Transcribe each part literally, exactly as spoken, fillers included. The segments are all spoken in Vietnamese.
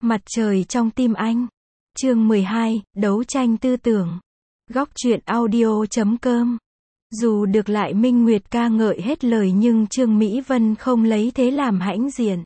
Mặt trời trong tim anh. Chương mười hai, đấu tranh tư tưởng. Góc truyện audio chấm com. Dù được Lại Minh Nguyệt ca ngợi hết lời nhưng Trương Mỹ Vân không lấy thế làm hãnh diện.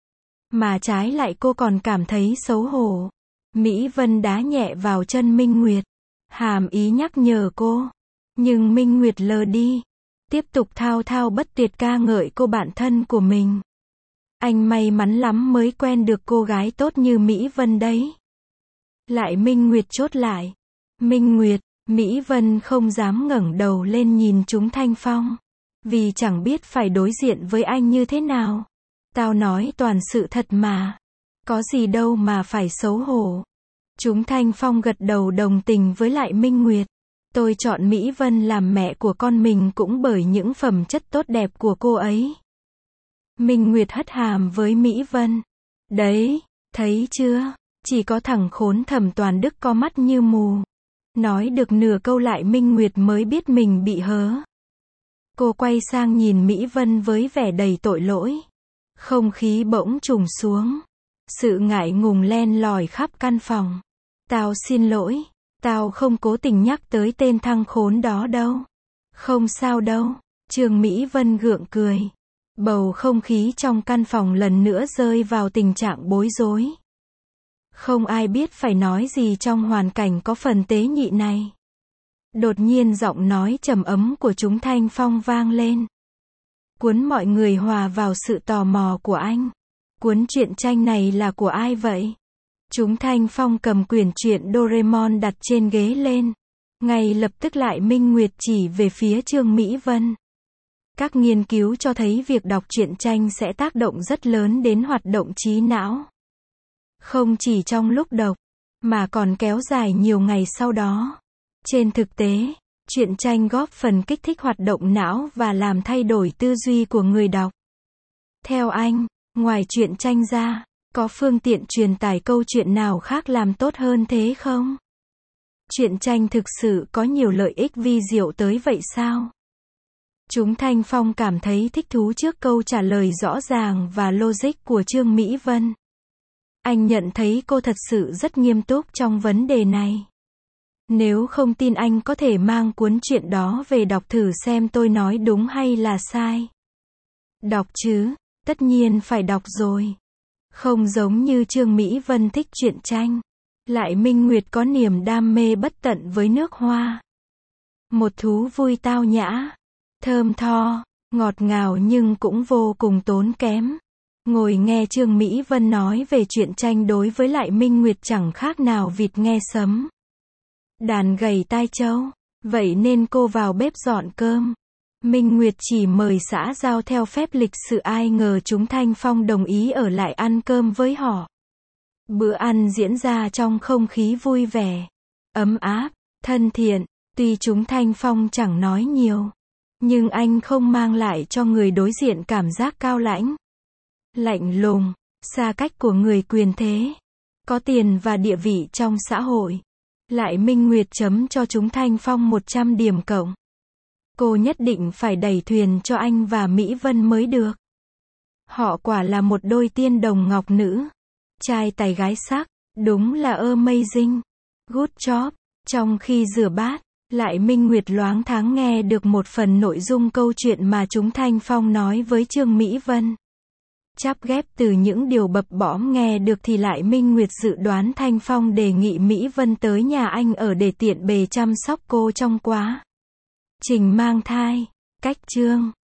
Mà trái lại cô còn cảm thấy xấu hổ. Mỹ Vân đá nhẹ vào chân Minh Nguyệt. Hàm ý nhắc nhở cô. Nhưng Minh Nguyệt lờ đi. Tiếp tục thao thao bất tuyệt ca ngợi cô bạn thân của mình. Anh may mắn lắm mới quen được cô gái tốt như Mỹ Vân đấy. Lại Minh Nguyệt chốt lại. Minh Nguyệt, Mỹ Vân không dám ngẩng đầu lên nhìn chúng Thanh Phong. Vì chẳng biết phải đối diện với anh như thế nào. Tao nói toàn sự thật mà. Có gì đâu mà phải xấu hổ. Chúng Thanh Phong gật đầu đồng tình với Lại Minh Nguyệt. Tôi chọn Mỹ Vân làm mẹ của con mình cũng bởi những phẩm chất tốt đẹp của cô ấy. Minh Nguyệt hất hàm với Mỹ Vân. Đấy, thấy chưa? Chỉ có thằng khốn Thẩm Toàn Đức có mắt như mù. Nói được nửa câu Lại Minh Nguyệt mới biết mình bị hớ. Cô quay sang nhìn Mỹ Vân với vẻ đầy tội lỗi. Không khí bỗng trùng xuống. Sự ngại ngùng len lỏi khắp căn phòng. Tao xin lỗi. Tao không cố tình nhắc tới tên thằng khốn đó đâu. Không sao đâu. Trương Mỹ Vân gượng cười. Bầu không khí trong căn phòng lần nữa rơi vào tình trạng bối rối. Không ai biết phải nói gì trong hoàn cảnh có phần tế nhị này. Đột nhiên giọng nói trầm ấm của chúng Thanh Phong vang lên. Cuốn mọi người hòa vào sự tò mò của anh. Cuốn truyện tranh này là của ai vậy? Chúng Thanh Phong cầm quyển truyện Doraemon đặt trên ghế lên. Ngay lập tức Lại Minh Nguyệt chỉ về phía Trương Mỹ Vân. Các nghiên cứu cho thấy việc đọc truyện tranh sẽ tác động rất lớn đến hoạt động trí não. Không chỉ trong lúc đọc, mà còn kéo dài nhiều ngày sau đó. Trên thực tế, truyện tranh góp phần kích thích hoạt động não và làm thay đổi tư duy của người đọc. Theo anh, ngoài truyện tranh ra, có phương tiện truyền tải câu chuyện nào khác làm tốt hơn thế không? Truyện tranh thực sự có nhiều lợi ích vi diệu tới vậy sao? Chúng Thanh Phong cảm thấy thích thú trước câu trả lời rõ ràng và logic của Trương Mỹ Vân. Anh nhận thấy cô thật sự rất nghiêm túc trong vấn đề này. Nếu không tin anh có thể mang cuốn truyện đó về đọc thử xem tôi nói đúng hay là sai. Đọc chứ, tất nhiên phải đọc rồi. Không giống như Trương Mỹ Vân thích truyện tranh. Lại Minh Nguyệt có niềm đam mê bất tận với nước hoa. Một thú vui tao nhã, thơm tho, ngọt ngào nhưng cũng vô cùng tốn kém. Ngồi nghe Trương Mỹ Vân nói về truyện tranh đối với Lại Minh Nguyệt chẳng khác nào vịt nghe sấm. Đàn gầy tai trâu. Vậy nên cô vào bếp dọn cơm. Minh Nguyệt chỉ mời xã giao theo phép lịch sự, ai ngờ chúng Thanh Phong đồng ý ở lại ăn cơm với họ. Bữa ăn diễn ra trong không khí vui vẻ, ấm áp, thân thiện. Tuy chúng Thanh Phong chẳng nói nhiều, nhưng anh không mang lại cho người đối diện cảm giác cao lãnh, lạnh lùng, xa cách của người quyền thế, có tiền và địa vị trong xã hội. Lại Minh Nguyệt chấm cho chúng Thanh Phong một trăm điểm cộng. Cô nhất định phải đẩy thuyền cho anh và Mỹ Vân mới được. Họ quả là một đôi tiên đồng ngọc nữ. Trai tài gái sắc, đúng là amazing. Good job. Trong khi rửa bát, Lại Minh Nguyệt loáng thoáng nghe được một phần nội dung câu chuyện mà chúng Thanh Phong nói với Trương Mỹ Vân. Chắp ghép từ những điều bập bõm nghe được thì Lại Minh Nguyệt dự đoán Thanh Phong đề nghị Mỹ Vân tới nhà anh ở để tiện bề chăm sóc cô trong quá trình mang thai. Cách Trương